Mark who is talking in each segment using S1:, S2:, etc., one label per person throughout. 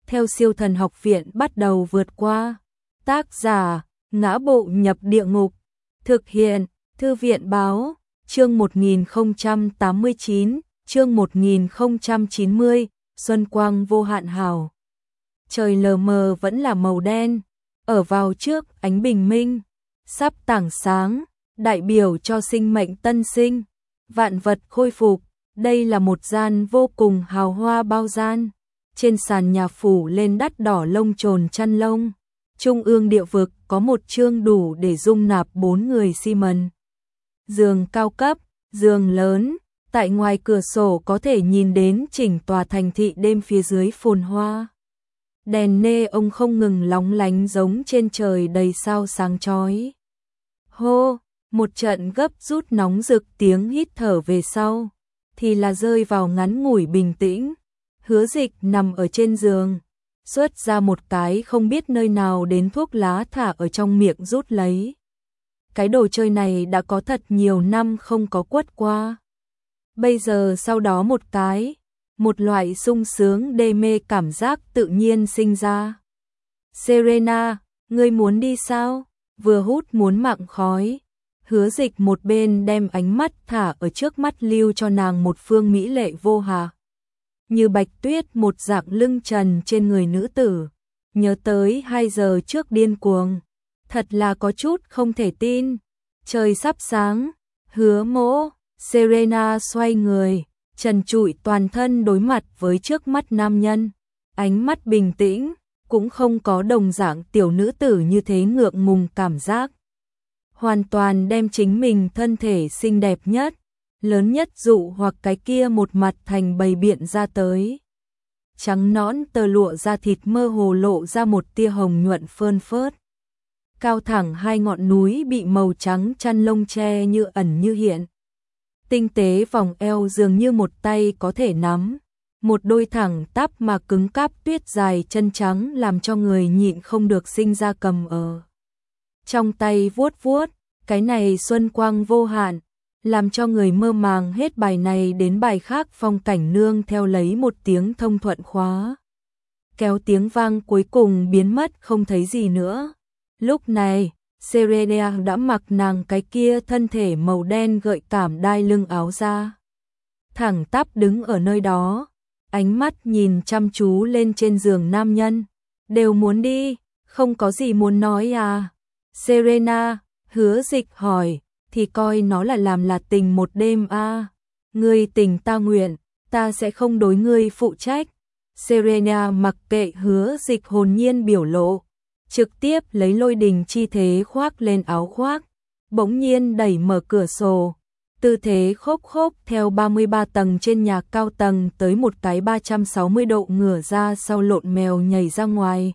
S1: theo Siêu Thần Học Viện bắt đầu vượt qua. Tác giả: Ngã Bộ Nhập Địa Ngục. Thực hiện: Thư viện báo. Chương 1089, chương 1090, Xuân Quang Vô Hạn Hào. Trời lờ mờ vẫn là màu đen, ở vào trước ánh bình minh, sắp tảng sáng, đại biểu cho sinh mệnh tân sinh, vạn vật khôi phục. Đây là một gian vô cùng hào hoa bao gian, trên sàn nhà phủ lên đắt đỏ lông chồn chăn lông. Trung ương địa vực có một chương đủ để dung nạp 4 người xi mần. Giường cao cấp, giường lớn, tại ngoài cửa sổ có thể nhìn đến chỉnh tòa thành thị đêm phía dưới phồn hoa. Đèn nê ông không ngừng lóng lánh giống trên trời đầy sao sáng chói. Hô, một trận gấp rút nóng rực, tiếng hít thở về sau, thì là rơi vào ngắn ngủi bình tĩnh. Hứa Dịch nằm ở trên giường, xuất ra một cái không biết nơi nào đến thuốc lá thả ở trong miệng rút lấy. Cái đồ chơi này đã có thật nhiều năm không có quất qua. Bây giờ sau đó một loại sung sướng đê mê cảm giác tự nhiên sinh ra. Serena, ngươi muốn đi sao? Vừa hút muốn mặn khói. Hứa Dịch một bên đem ánh mắt thả ở trước mắt lưu cho nàng một phương mỹ lệ vô hà, như bạch tuyết một dạng lưng trần trên người nữ tử. Nhớ tới 2 giờ trước điên cuồng, thật là có chút không thể tin. Trời sắp sáng, Hứa Mỗ. Serena xoay người, trần trụi toàn thân đối mặt với trước mắt nam nhân, ánh mắt bình tĩnh, cũng không có đồng dạng tiểu nữ tử như thế ngượng ngùng cảm giác. Hoàn toàn đem chính mình thân thể xinh đẹp nhất, lớn nhất dụ hoặc cái kia một mặt thành bày biện ra tới. Trắng nõn tơ lụa da thịt mơ hồ lộ ra một tia hồng nhuận phơn phớt. Cao thẳng 2 ngọn núi bị màu trắng chăn lông che như ẩn như hiện. Tinh tế vòng eo dường như một tay có thể nắm. Một đôi thẳng tắp mà cứng cáp tuyết dài chân trắng làm cho người nhịn không được sinh ra cầm ở trong tay vuốt vuốt. Cái này xuân quang vô hạn, làm cho người mơ màng hết bài này đến bài khác. Phong cảnh nương theo lấy một tiếng thông thuận khóa kéo, tiếng vang cuối cùng biến mất không thấy gì nữa. Lúc này Serena đã mặc nàng cái kia thân thể màu đen gợi cảm đai lưng áo ra, thẳng tắp đứng ở nơi đó, ánh mắt nhìn chăm chú lên trên giường nam nhân. Đều muốn đi, không có gì muốn nói à? Serena, Hứa Dịch hỏi, thì coi nó là làm là tình một đêm à? Ngươi tình ta nguyện, ta sẽ không đối ngươi phụ trách. Serena mặc kệ Hứa Dịch hồn nhiên biểu lộ, trực tiếp lấy lôi đình chi thế khoác lên áo khoác, bỗng nhiên đẩy mở cửa sổ, tư thế khốp khốp theo 33 tầng trên nhà cao tầng tới một cái 360 độ ngửa ra sau lộn mèo nhảy ra ngoài.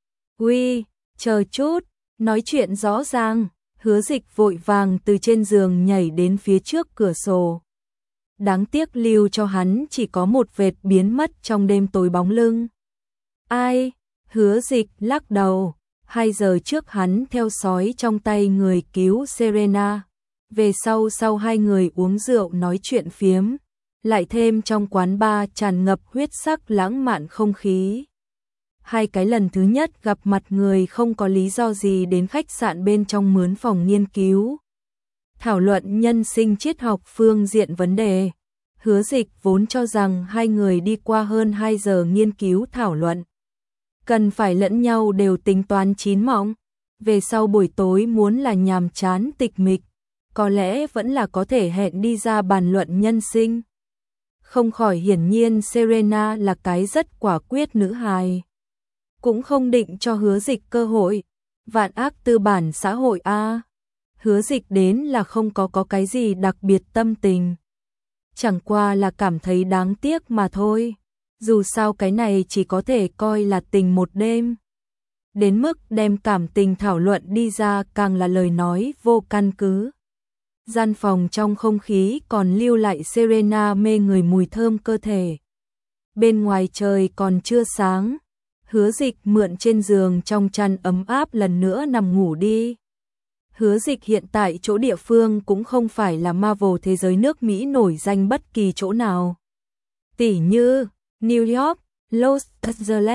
S1: Uy, chờ chút, nói chuyện rõ ràng. Hứa Dịch vội vàng từ trên giường nhảy đến phía trước cửa sổ. Đáng tiếc lưu cho hắn chỉ có một vệt biến mất trong đêm tối bóng lưng. Ai? Hứa Dịch lắc đầu. 2 giờ trước hắn theo sói trong tay người cứu Serena. Về sau 2 người uống rượu nói chuyện phiếm, lại thêm trong quán bar tràn ngập huyết sắc lãng mạn không khí. 2 cái lần thứ nhất gặp mặt người không có lý do gì đến khách sạn bên trong mướn phòng nghiên cứu, thảo luận nhân sinh triết học phương diện vấn đề. Hứa Dịch vốn cho rằng 2 người đi qua hơn 2 giờ nghiên cứu thảo luận, cần phải lẫn nhau đều tính toán chín mọng. Về sau buổi tối muốn là nhàm chán tịch mịch, có lẽ vẫn là có thể hẹn đi ra bàn luận nhân sinh. Không khỏi hiển nhiên Serena là cái rất quả quyết nữ hài, cũng không định cho Hứa Dịch cơ hội. Vạn ác tư bản xã hội a. Hứa Dịch đến là không có cái gì đặc biệt tâm tình, chẳng qua là cảm thấy đáng tiếc mà thôi. Dù sao cái này chỉ có thể coi là tình một đêm, đến mức đem cảm tình thảo luận đi ra càng là lời nói vô căn cứ. Gian phòng trong không khí còn lưu lại Serena mê người mùi thơm cơ thể. Bên ngoài trời còn chưa sáng, Hứa Dịch mượn trên giường trong chăn ấm áp lần nữa nằm ngủ đi. Hứa Dịch hiện tại chỗ địa phương cũng không phải là Marvel thế giới nước Mỹ nổi danh bất kỳ chỗ nào. Tỉ như New York, Los Angeles,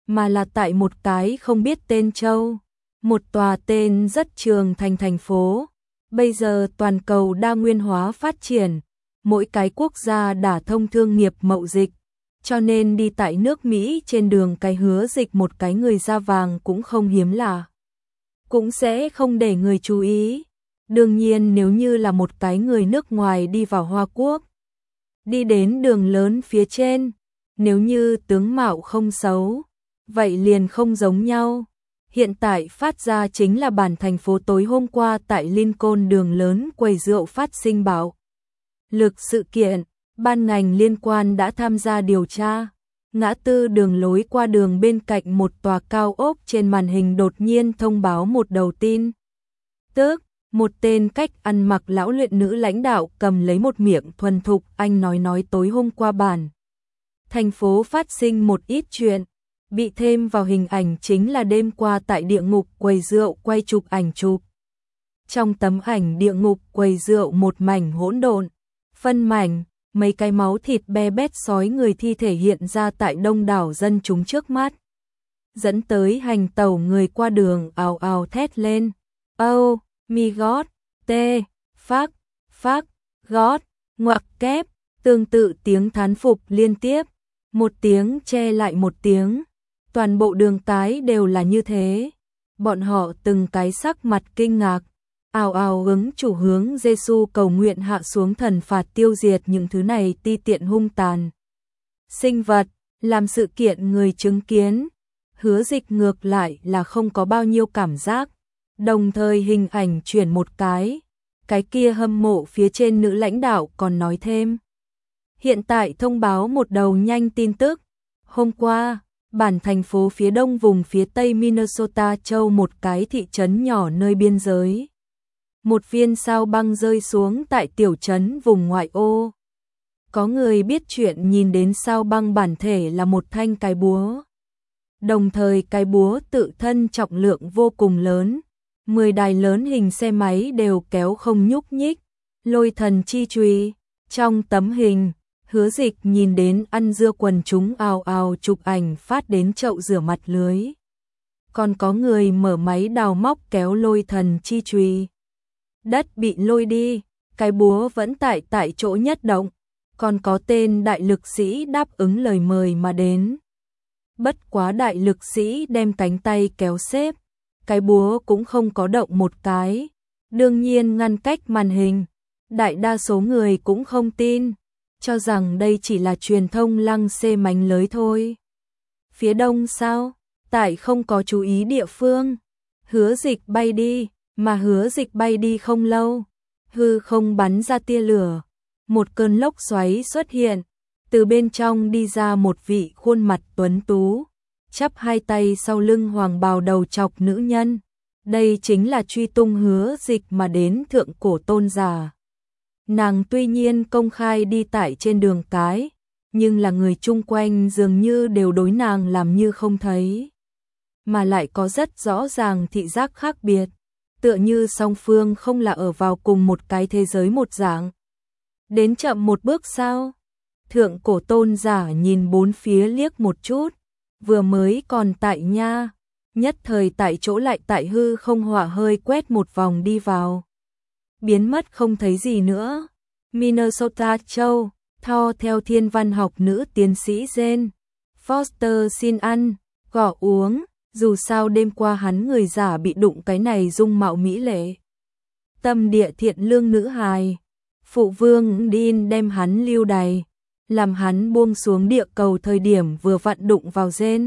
S1: mà là tại một cái không biết tên châu, một tòa tên rất trường thành phố. Bây giờ toàn cầu đa nguyên hóa phát triển, mỗi cái quốc gia đã thông thương nghiệp mậu dịch, cho nên đi tại nước Mỹ trên đường cái hứa dịch một cái người da vàng cũng không hiếm lạ. Cũng sẽ không để người chú ý. Đương nhiên nếu như là một cái người nước ngoài đi vào Hoa Quốc, đi đến đường lớn phía trên, nếu như tướng mạo không xấu, vậy liền không giống nhau. Hiện tại phát ra chính là bản thành phố tối hôm qua tại Lincoln đường lớn quầy rượu phát sinh bạo lực sự kiện, ban ngành liên quan đã tham gia điều tra. Ngã tư đường lối qua đường bên cạnh một tòa cao ốc trên màn hình đột nhiên thông báo một đầu tin. Tức, một tên cách ăn mặc lão luyện nữ lãnh đạo cầm lấy một miệng thuần thục Anh nói tối hôm qua bản thành phố phát sinh một ít chuyện. Bị thêm vào hình ảnh chính là đêm qua tại địa ngục quầy rượu quay chụp ảnh chụp. Trong tấm ảnh địa ngục quầy rượu một mảnh hỗn độn, phân mảnh, mấy cái máu thịt be bét sói người thi thể hiện ra tại đông đảo dân chúng trước mắt. Dẫn tới hành tẩu người qua đường ào ào thét lên. Oh, my God, fuck, God, ngoặc kép, tương tự tiếng thán phục liên tiếp. Một tiếng che lại một tiếng. Toàn bộ đường cái đều là như thế. Bọn họ từng cái sắc mặt kinh ngạc, ào ào ứng chủ hướng Giêsu cầu nguyện hạ xuống thần phạt tiêu diệt những thứ này ti tiện hung tàn. Sinh vật, làm sự kiện người chứng kiến. Hứa dịch ngược lại là không có bao nhiêu cảm giác. Đồng thời hình ảnh chuyển một cái kia hâm mộ phía trên nữ lãnh đạo còn nói thêm. Hiện tại thông báo một đầu nhanh tin tức. Hôm qua, bản thành phố phía đông vùng phía tây Minnesota châu một cái thị trấn nhỏ nơi biên giới. Một viên sao băng rơi xuống tại tiểu trấn vùng ngoại ô. Có người biết chuyện nhìn đến sao băng bản thể là một thanh cái búa. Đồng thời cái búa tự thân trọng lượng vô cùng lớn. 10 đài lớn hình xe máy đều kéo không nhúc nhích. Lôi thần chi chùy. Trong tấm hình, Hứa dịch nhìn đến ăn dưa quần chúng ào ào chụp ảnh phát đến chậu rửa mặt lưới. Còn có người mở máy đào móc kéo lôi thần chi chùy. Đất bị lôi đi, cái búa vẫn tại chỗ nhất động. Còn có tên đại lực sĩ đáp ứng lời mời mà đến. Bất quá đại lực sĩ đem cánh tay kéo xếp, cái búa cũng không có động một cái. Đương nhiên ngăn cách màn hình, đại đa số người cũng không tin, cho rằng đây chỉ là truyền thông lăng xê mánh lới thôi. Phía đông sao? Tại không có chú ý địa phương. Hứa dịch bay đi, mà hứa dịch bay đi không lâu. Hư không bắn ra tia lửa. Một cơn lốc xoáy xuất hiện. Từ bên trong đi ra một vị khuôn mặt tuấn tú. Chắp hai tay sau lưng hoàng bào đầu chọc nữ nhân. Đây chính là truy tung hứa dịch mà đến thượng cổ tôn giả. Nàng tuy nhiên công khai đi tại trên đường cái, nhưng là người chung quanh dường như đều đối nàng làm như không thấy. Mà lại có rất rõ ràng thị giác khác biệt, tựa như song phương không là ở vào cùng một cái thế giới một dạng. Đến chậm một bước sao? Thượng cổ tôn giả nhìn bốn phía liếc một chút, vừa mới còn tại nha, nhất thời tại chỗ lại tại hư không hỏa hơi quét một vòng đi vào. Biến mất không thấy gì nữa. Minnesota châu, Tho theo thiên văn học nữ tiến sĩ Jen Foster xin ăn, gỏ uống, dù sao đêm qua hắn người giả bị đụng cái này dung mạo mỹ lệ. Tâm địa thiện lương nữ hài, phụ vương Dean đem hắn lưu đày, làm hắn buông xuống địa cầu thời điểm vừa vặn đụng vào Jen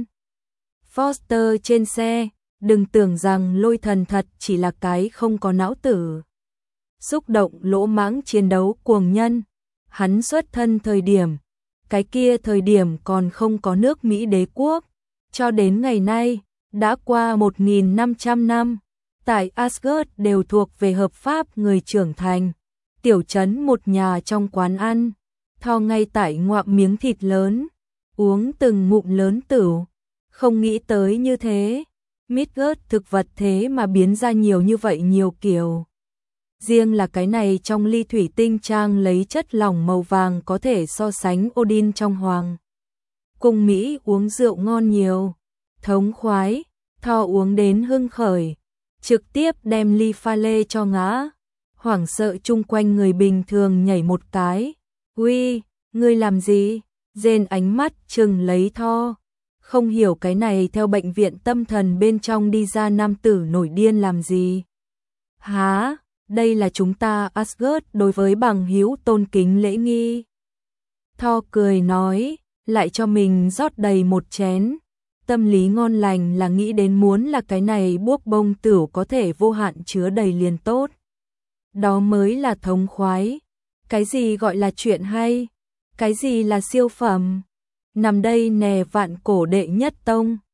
S1: Foster trên xe, đừng tưởng rằng lôi thần thật chỉ là cái không có não tử. Xúc động lỗ mãng chiến đấu cuồng nhân, hắn xuất thân thời điểm, cái kia thời điểm còn không có nước Mỹ đế quốc, cho đến ngày nay, đã qua 1.500 năm, tại Asgard đều thuộc về hợp pháp người trưởng thành, tiểu trấn một nhà trong quán ăn, Tho ngay tại ngoạm miếng thịt lớn, uống từng ngụm lớn tửu, không nghĩ tới như thế, Midgard thực vật thế mà biến ra nhiều như vậy nhiều kiểu. Riêng là cái này trong ly thủy tinh trang lấy chất lỏng màu vàng có thể so sánh Odin trong hoàng. Cùng Mỹ uống rượu ngon nhiều. thống khoái, Tho uống đến hưng khởi, trực tiếp đem ly pha lê cho ngã, hoảng sợ chung quanh người bình thường nhảy một cái. Uy, ngươi làm gì? Rên ánh mắt trừng lấy Tho, không hiểu cái này theo bệnh viện tâm thần bên trong đi ra nam tử nổi điên làm gì. Hả, đây là chúng ta Asgard đối với bằng hữu tôn kính lễ nghi. Tho cười nói, lại cho mình rót đầy một chén. Tâm lý ngon lành là nghĩ đến muốn là cái này buốc bông tửu có thể vô hạn chứa đầy liền tốt. Đó mới là thống khoái. Cái gì gọi là chuyện hay? Cái gì là siêu phẩm? Nằm đây nè vạn cổ đệ nhất tông.